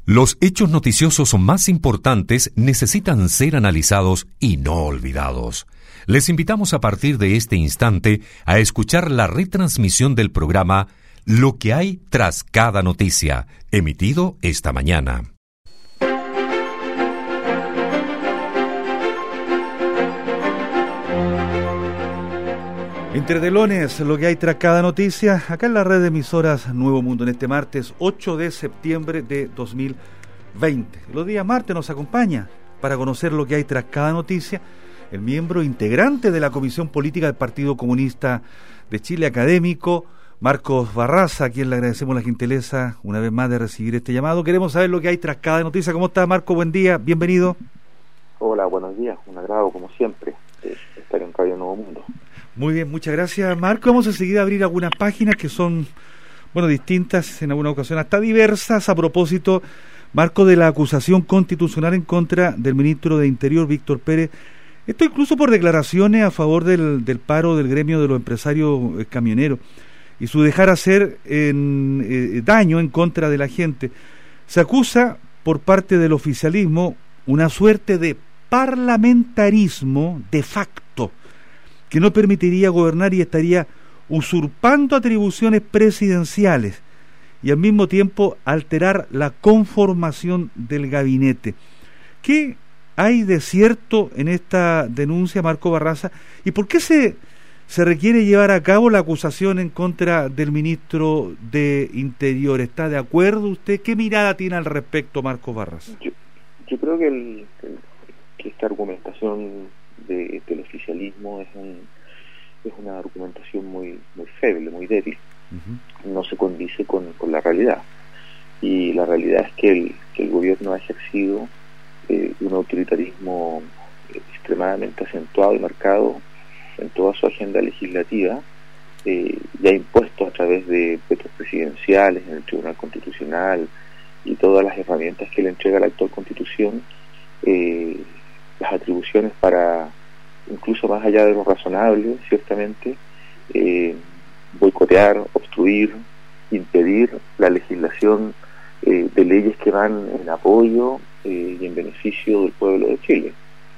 Los hechos noticiosos más importantes necesitan ser analizados y no olvidados. Les invitamos a partir de este instante a escuchar la retransmisión del programa Lo que hay tras cada noticia, emitido esta mañana. Entre telones, lo que hay tras cada noticia, acá en la red de emisoras Nuevo Mundo, en este martes 8 de septiembre de 2020. Los días martes nos acompaña para conocer lo que hay tras cada noticia el miembro integrante de la Comisión Política del Partido Comunista de Chile, académico, Marcos Barraza, a quien le agradecemos la gentileza una vez más de recibir este llamado. Queremos saber lo que hay tras cada noticia. ¿Cómo está, Marco? Buen día, bienvenido. Hola, buenos días, un agrado como siempre estar en Radio Nuevo Mundo. Muy bien, muchas gracias, Marco. Vamos a seguir a abrir algunas páginas que son, distintas, en alguna ocasión hasta diversas, a propósito, Marco, de la acusación constitucional en contra del ministro de Interior, Víctor Pérez. Esto incluso por declaraciones a favor del paro del gremio de los empresarios camioneros y su dejar hacer daño en contra de la gente. Se acusa por parte del oficialismo una suerte de parlamentarismo de facto que no permitiría gobernar y estaría usurpando atribuciones presidenciales y al mismo tiempo alterar la conformación del gabinete. ¿Qué hay de cierto en esta denuncia, Marco Barraza? ¿Y por qué se requiere llevar a cabo la acusación en contra del ministro de Interior? ¿Está de acuerdo usted? ¿Qué mirada tiene al respecto, Marco Barraza? Yo creo que esta argumentación del oficialismo es una argumentación muy feble, muy débil. Uh-huh. No se condice con la realidad. Y la realidad es que el gobierno ha ejercido un autoritarismo extremadamente acentuado y marcado en toda su agenda legislativa, y ha impuesto a través de vetos presidenciales en el Tribunal Constitucional y todas las herramientas que le entrega la actual Constitución, las atribuciones para, incluso más allá de lo razonable, ciertamente, boicotear, obstruir, impedir la legislación de leyes que van en apoyo y en beneficio del pueblo de Chile.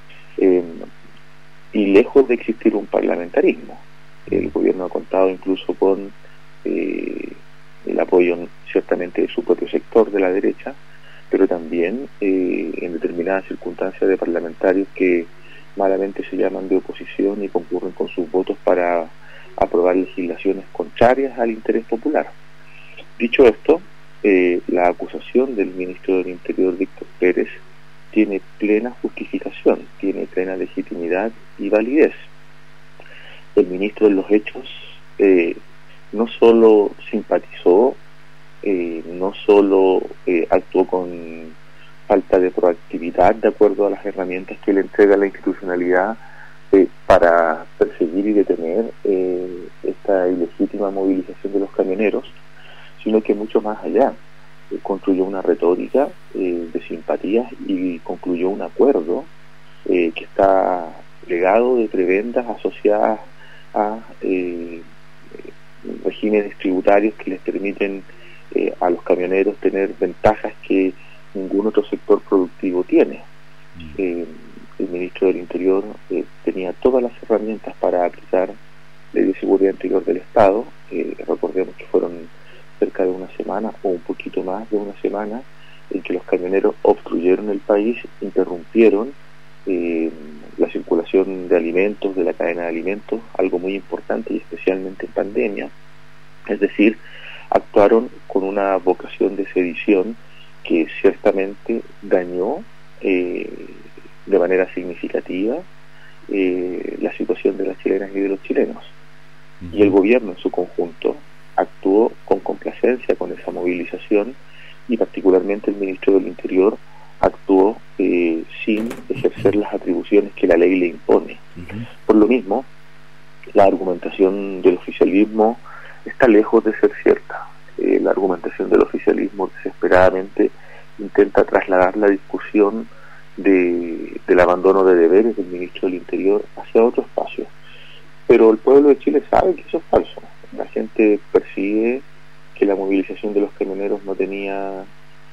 Y lejos de existir un parlamentarismo, el gobierno ha contado incluso con el apoyo ciertamente de su propio sector de la derecha, pero también en determinadas circunstancias de parlamentarios que malamente se llaman de oposición y concurren con sus votos para aprobar legislaciones contrarias al interés popular. Dicho esto, la acusación del ministro del Interior, Víctor Pérez, tiene plena justificación, tiene plena legitimidad y validez. El ministro en los hechos no solo simpatizó, no solo actuó con falta de proactividad de acuerdo a las herramientas que le entrega la institucionalidad para perseguir y detener esta ilegítima movilización de los camioneros, sino que mucho más allá. Construyó una retórica de simpatías y concluyó un acuerdo que está plegado de prebendas asociadas a regímenes tributarios que les permiten a los camioneros tener ventajas que ningún otro sector productivo tiene. El ministro del Interior tenía todas las herramientas para aplicar ley de seguridad interior del Estado. Recordemos que fueron cerca de una semana o un poquito más de una semana en que los camioneros obstruyeron el país, interrumpieron la circulación de alimentos, de la cadena de alimentos, algo muy importante y especialmente en pandemia. Es decir, actuaron con una vocación de sedición que ciertamente dañó de manera significativa la situación de las chilenas y de los chilenos. Y el gobierno en su conjunto actuó con complacencia con esa movilización y particularmente el ministro del Interior actuó sin ejercer las atribuciones que la ley le impone. Uh-huh. Por lo mismo, la argumentación del oficialismo está lejos de ser cierta. La argumentación del oficialismo desesperadamente intenta trasladar la discusión del abandono de deberes del ministro del Interior hacia otro espacio. Pero el pueblo de Chile sabe que eso es falso. La gente percibe que la movilización de los camioneros no tenía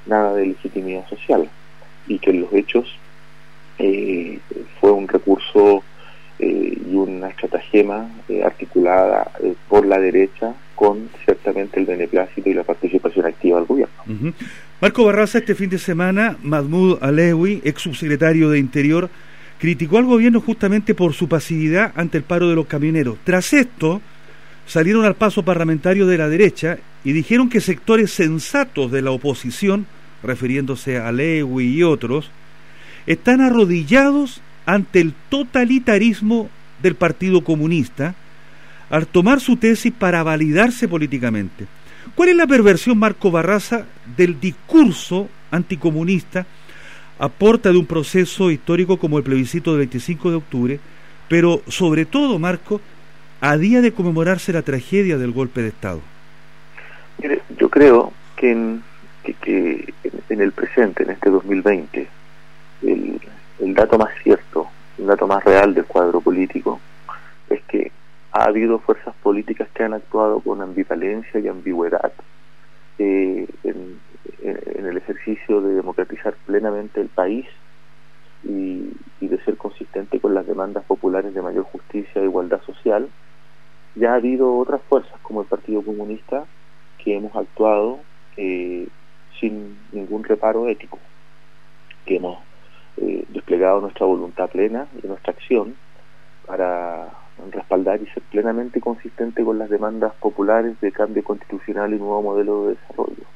nada de legitimidad social, y que en los hechos fue un recurso y una estratagema articulada por la derecha con ciertamente el beneplácito y la participación activa del gobierno. Uh-huh. Marco Barraza, este fin de semana, Mahmoud Alewi, ex subsecretario de Interior, criticó al gobierno justamente por su pasividad ante el paro de los camioneros. Tras esto, salieron al paso parlamentario de la derecha y dijeron que sectores sensatos de la oposición, refiriéndose a Alewi y otros, están arrodillados ante el totalitarismo del Partido Comunista al tomar su tesis para validarse políticamente. ¿Cuál es la perversión, Marco Barraza, del discurso anticomunista a porta de un proceso histórico como el plebiscito del 25 de octubre, pero sobre todo, Marco, a día de conmemorarse la tragedia del golpe de Estado? Mire, yo creo que en el presente, en este 2020, el dato más cierto, el dato más real del cuadro político es que ha habido fuerzas políticas que han actuado con ambivalencia y ambigüedad en el ejercicio de democratizar plenamente el país y de ser consistente con las demandas populares de mayor justicia e igualdad social. Ya ha habido otras fuerzas como el Partido Comunista que hemos actuado sin ningún reparo ético, que hemos desplegado nuestra voluntad plena y nuestra acción para respaldar y ser plenamente consistente con las demandas populares de cambio constitucional y nuevo modelo de desarrollo.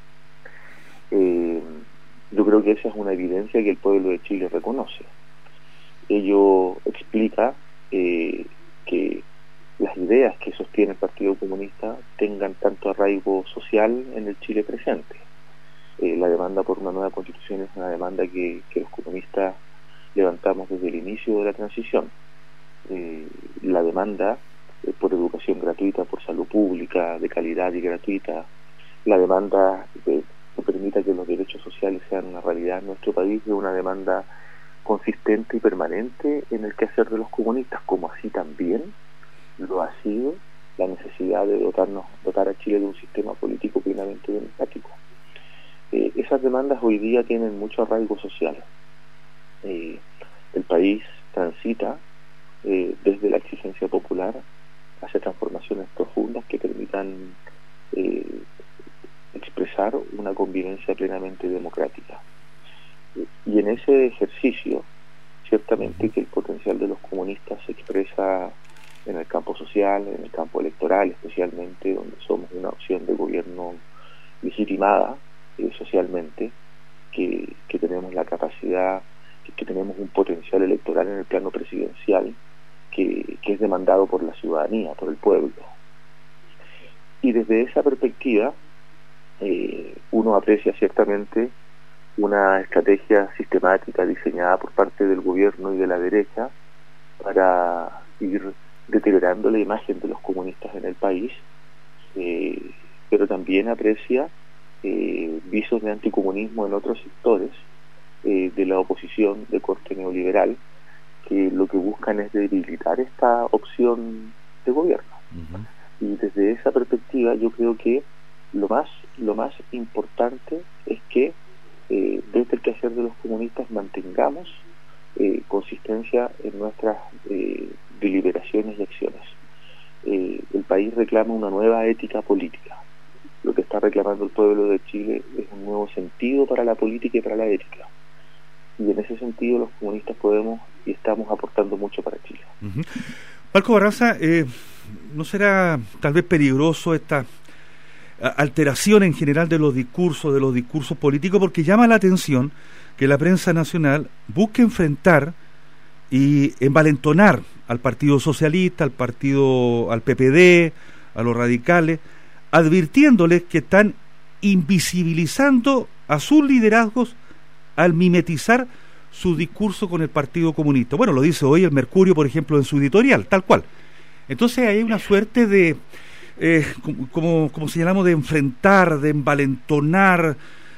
Yo creo que esa es una evidencia que el pueblo de Chile reconoce. Ello explica que las ideas que sostiene el Partido Comunista tengan tanto arraigo social en el Chile presente. La demanda por una nueva constitución es una demanda que los comunistas levantamos desde el inicio de la transición. La demanda por educación gratuita, por salud pública de calidad y gratuita, la demanda que permita que los derechos sociales sean una realidad en nuestro país, es una demanda consistente y permanente en el quehacer de los comunistas, como así también lo ha sido la necesidad de dotar a Chile de un sistema político plenamente democrático. Esas demandas hoy día tienen mucho arraigo social. El país transita desde la exigencia popular hacia transformaciones profundas que permitan expresar una convivencia plenamente democrática. Y en ese ejercicio, ciertamente que el potencial de los comunistas se expresa en el campo social, en el campo electoral, especialmente donde somos una opción de gobierno legitimada socialmente, que tenemos la capacidad, que tenemos un potencial electoral en el plano presidencial que es demandado por la ciudadanía, por el pueblo. Y desde esa perspectiva uno aprecia ciertamente una estrategia sistemática diseñada por parte del gobierno y de la derecha para ir deteriorando la imagen de los comunistas en el país, pero también aprecia visos de anticomunismo en otros sectores de la oposición de corte neoliberal, que lo que buscan es debilitar esta opción de gobierno. Uh-huh. Y desde esa perspectiva yo creo que lo más importante es que desde el quehacer de los comunistas mantengamos consistencia en nuestras deliberaciones y acciones. El país reclama una nueva ética política. Lo que está reclamando el pueblo de Chile es un nuevo sentido para la política y para la ética. Y en ese sentido los comunistas podemos y estamos aportando mucho para Chile. Uh-huh. Marco Barraza, ¿no será tal vez peligroso esta alteración en general de los discursos políticos? Porque llama la atención que la prensa nacional busque enfrentar y envalentonar al Partido Socialista, al PPD, a los radicales, advirtiéndoles que están invisibilizando a sus liderazgos al mimetizar su discurso con el Partido Comunista. Bueno, lo dice hoy el Mercurio, por ejemplo, en su editorial, tal cual. Entonces hay una suerte de, como señalamos, de enfrentar, de envalentonar.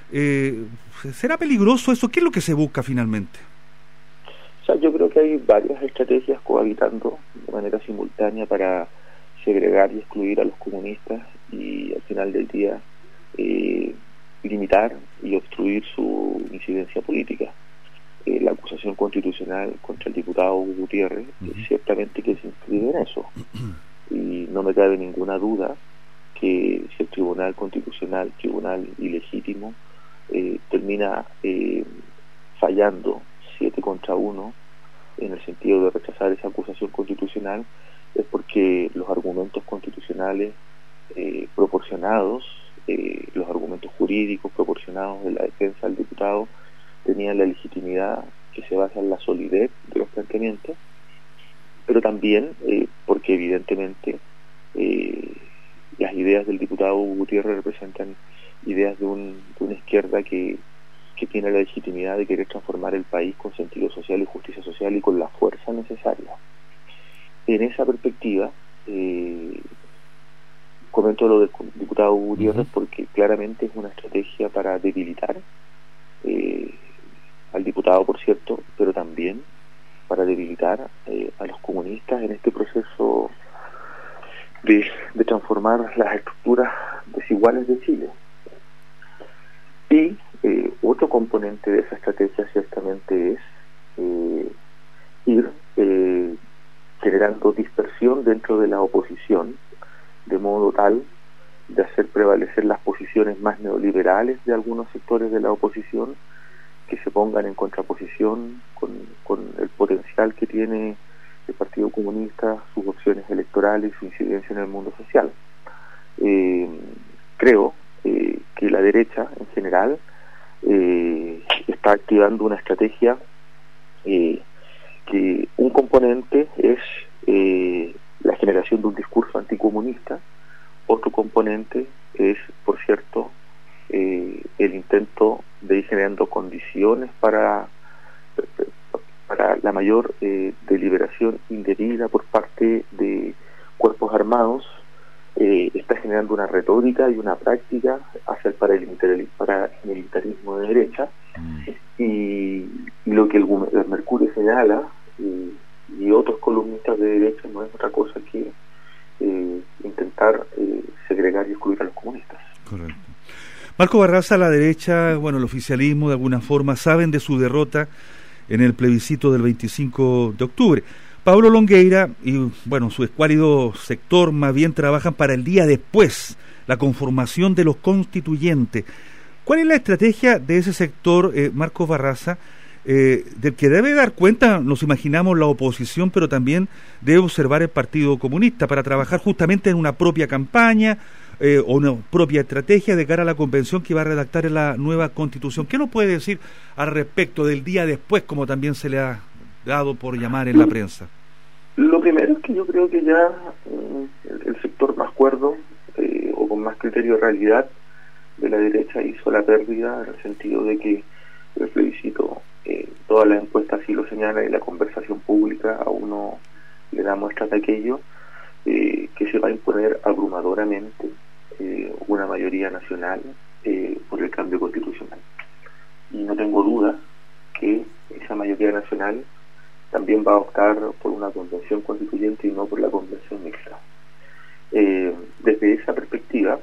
¿Será peligroso eso? ¿Qué es lo que se busca finalmente? O sea, yo creo que hay varias estrategias cohabitando de manera simultánea para segregar y excluir a los comunistas y al final del día limitar y obstruir su incidencia política. La acusación constitucional contra el diputado Gutiérrez ciertamente que se inscribe en eso, y no me cabe ninguna duda que si el Tribunal Constitucional, tribunal ilegítimo, termina fallando 7-1 en el sentido de rechazar esa acusación constitucional, es porque los argumentos constitucionales proporcionados, los argumentos jurídicos proporcionados de la defensa del diputado tenían la legitimidad que se basa en la solidez de los planteamientos, pero también porque evidentemente las ideas del diputado Gutiérrez representan ideas de una izquierda que tiene la legitimidad de querer transformar el país con sentido social y justicia social y con la fuerza necesaria. En esa perspectiva, comento lo del diputado Gutiérrez porque claramente es una estrategia para debilitar al diputado, por cierto, pero también para debilitar a los comunistas en este proceso de transformar las estructuras desiguales de Chile. Y otro componente de esa estrategia ciertamente es ir generando dispersión dentro de la oposición, de modo tal de hacer prevalecer las posiciones más neoliberales de algunos sectores de la oposición, que se pongan en contraposición con el potencial que tiene el Partido Comunista, sus opciones electorales, su incidencia en el mundo social. Creo que la derecha en general está activando una estrategia que un componente es la generación de un discurso anticomunista, otro componente es, por cierto, el intento de ir generando condiciones para la mayor deliberación indebida por parte de cuerpos armados. Está generando una retórica y una práctica hacia el paramilitarismo de derecha, y lo que el Mercurio señala y otros columnistas de derecha no es otra cosa que intentar segregar y excluir a los comunistas. Correcto. Marco Barraza, la derecha, bueno, el oficialismo de alguna forma saben de su derrota en el plebiscito del 25 de octubre. Pablo Longueira y, bueno, su escuálido sector más bien trabajan para el día después, la conformación de los constituyentes. ¿Cuál es la estrategia de ese sector, Marco Barraza, del que debe dar cuenta, nos imaginamos, la oposición, pero también debe observar el Partido Comunista para trabajar justamente en una propia campaña o una propia estrategia de cara a la convención que va a redactar en la nueva Constitución? ¿Qué nos puede decir al respecto del día después, como también se le ha dado por llamar en la prensa? Lo primero es que yo creo que ya el sector más cuerdo o con más criterio de realidad de la derecha hizo la pérdida, en el sentido de que el plebiscito, todas las encuestas así lo señalan, y la conversación pública a uno le da muestras de aquello, que se va a imponer abrumadoramente una mayoría nacional por el cambio constitucional. Y no tengo duda que esa mayoría nacional también va a optar por una convención constituyente y no por la convención mixta. Desde esa perspectiva,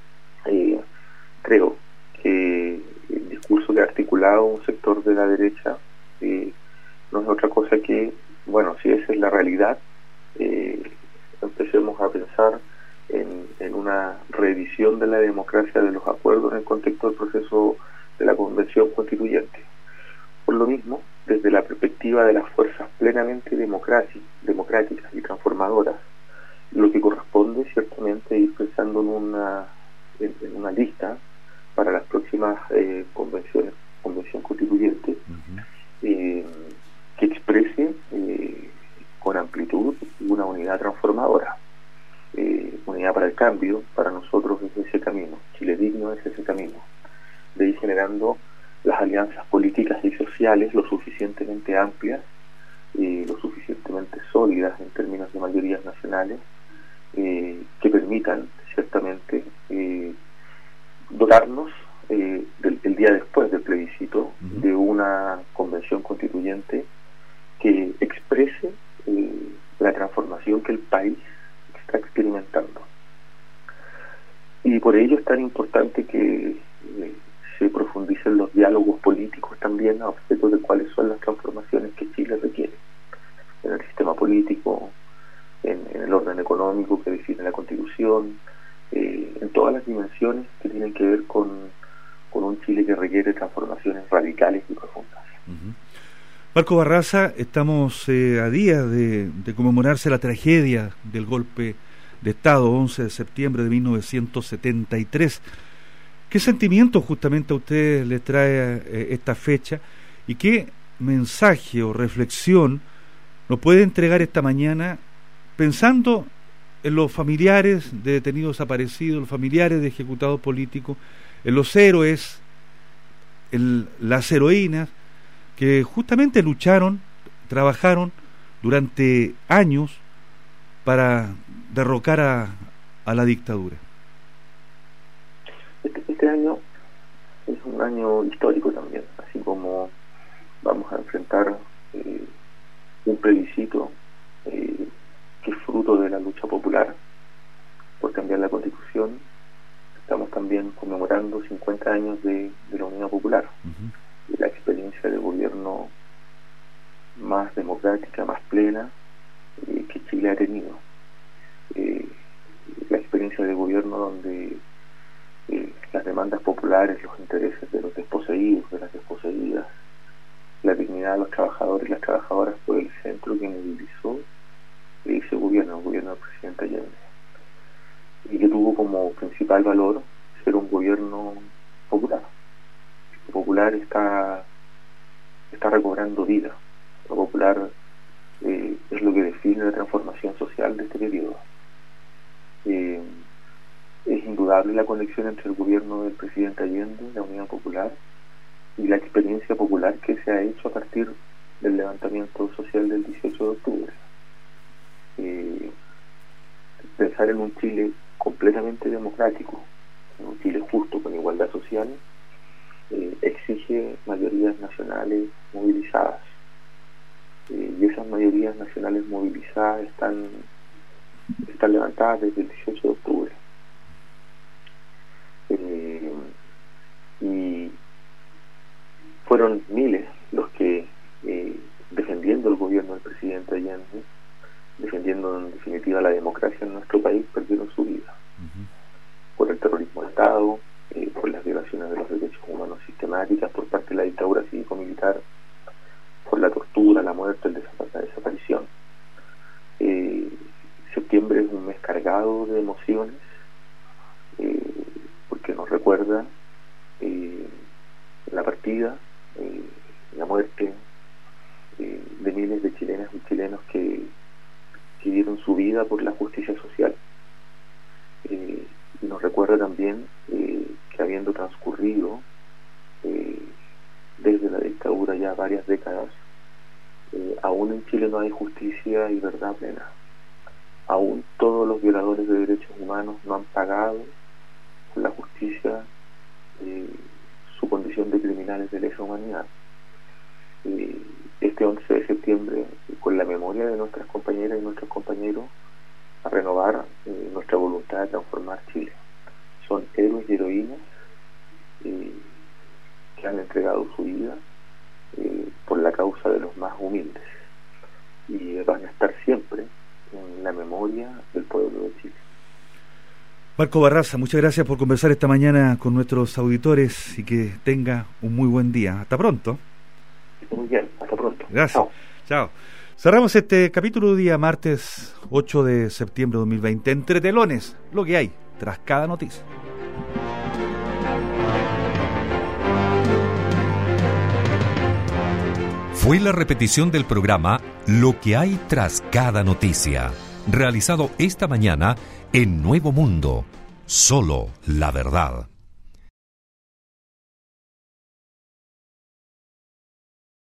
creo que el discurso que ha articulado un sector de la derecha no es otra cosa que, bueno, si esa es la realidad, empecemos a pensar en una reedición de la democracia de los acuerdos en el contexto del proceso de la convención constituyente. Por lo mismo, desde la perspectiva de las fuerzas plenamente democráticas y transformadoras, lo que corresponde ciertamente es ir pensando en una lista para las próximas convención constituyente, que exprese con amplitud una unidad transformadora. Unidad para el cambio, para nosotros es ese camino. Chile Digno es ese camino, de ir generando las alianzas políticas y sociales lo suficientemente amplias, lo suficientemente sólidas en términos de mayorías nacionales, que permitan ciertamente dotarnos del día después del plebiscito de una convención constituyente que exprese la transformación que el país está experimentando. Y por ello es tan importante que se profundicen los diálogos políticos también a objeto de cuáles son las transformaciones que Chile requiere en el sistema político, en el orden económico que define la Constitución, en todas las dimensiones que tienen que ver con un Chile que requiere transformaciones radicales y profundas. Uh-huh. Marco Barraza, estamos a días de conmemorarse la tragedia del golpe de Estado, 11 de septiembre de 1973. ¿Qué sentimientos justamente a ustedes les trae esta fecha y qué mensaje o reflexión nos puede entregar esta mañana pensando en los familiares de detenidos desaparecidos, los familiares de ejecutados políticos, en los héroes, en las heroínas que justamente lucharon, trabajaron durante años para derrocar a la dictadura? Este año es un año histórico también, así como vamos a enfrentar un plebiscito que es fruto de la lucha popular por cambiar la Constitución. Estamos también conmemorando 50 años de la Unidad Popular, uh-huh, y la experiencia de gobierno más democrática, más plena que Chile ha tenido. La experiencia de gobierno donde las demandas populares, los intereses de los desposeídos, de las desposeídas, la dignidad de los trabajadores y las trabajadoras fue el centro que movilizó ese gobierno, el gobierno del presidente Allende, y que tuvo como principal valor ser un gobierno popular. Lo popular está recobrando vida. Lo popular es lo que define la transformación social de este periodo. Es indudable la conexión entre el gobierno del presidente Allende, la Unidad Popular, y la experiencia popular que se ha hecho a partir del levantamiento social del 18 de octubre. Pensar en un Chile completamente democrático, en un Chile justo, con igualdad social, exige mayorías nacionales movilizadas. Y esas mayorías nacionales movilizadas están levantadas desde el 18 de octubre. Y fueron miles los que, defendiendo el gobierno del presidente Allende, defendiendo en definitiva la democracia en nuestro país, perdieron su vida. Uh-huh. Por el terrorismo de Estado, por las violaciones de los derechos humanos sistemáticas por parte de la dictadura cívico-militar, por la tortura, la muerte, la desaparición. Septiembre es un mes cargado de emociones, porque nos recuerda la partida, la muerte de miles de chilenas y chilenos que dieron su vida por la justicia social. Y nos recuerda también que habiendo transcurrido desde la dictadura ya varias décadas, aún en Chile no hay justicia y verdad plena. Aún todos los violadores de derechos humanos no han pagado con la justicia su condición de criminales de lesa humanidad. Este 11 de septiembre, con la memoria de nuestras compañeras y nuestros compañeros, a renovar nuestra voluntad de transformar Chile. Son héroes y heroínas que han entregado su vida por la causa de los más humildes, y van a estar siempre en la memoria del pueblo de Chile. Marco Barraza, muchas gracias por conversar esta mañana con nuestros auditores y que tenga un muy buen día. Hasta pronto. Muy bien, hasta pronto. Gracias. Chao. Cerramos este capítulo día martes 8 de septiembre de 2020. Entre telones, lo que hay tras cada noticia. Fue la repetición del programa Lo que hay tras cada noticia, realizado esta mañana en Nuevo Mundo. Solo la verdad.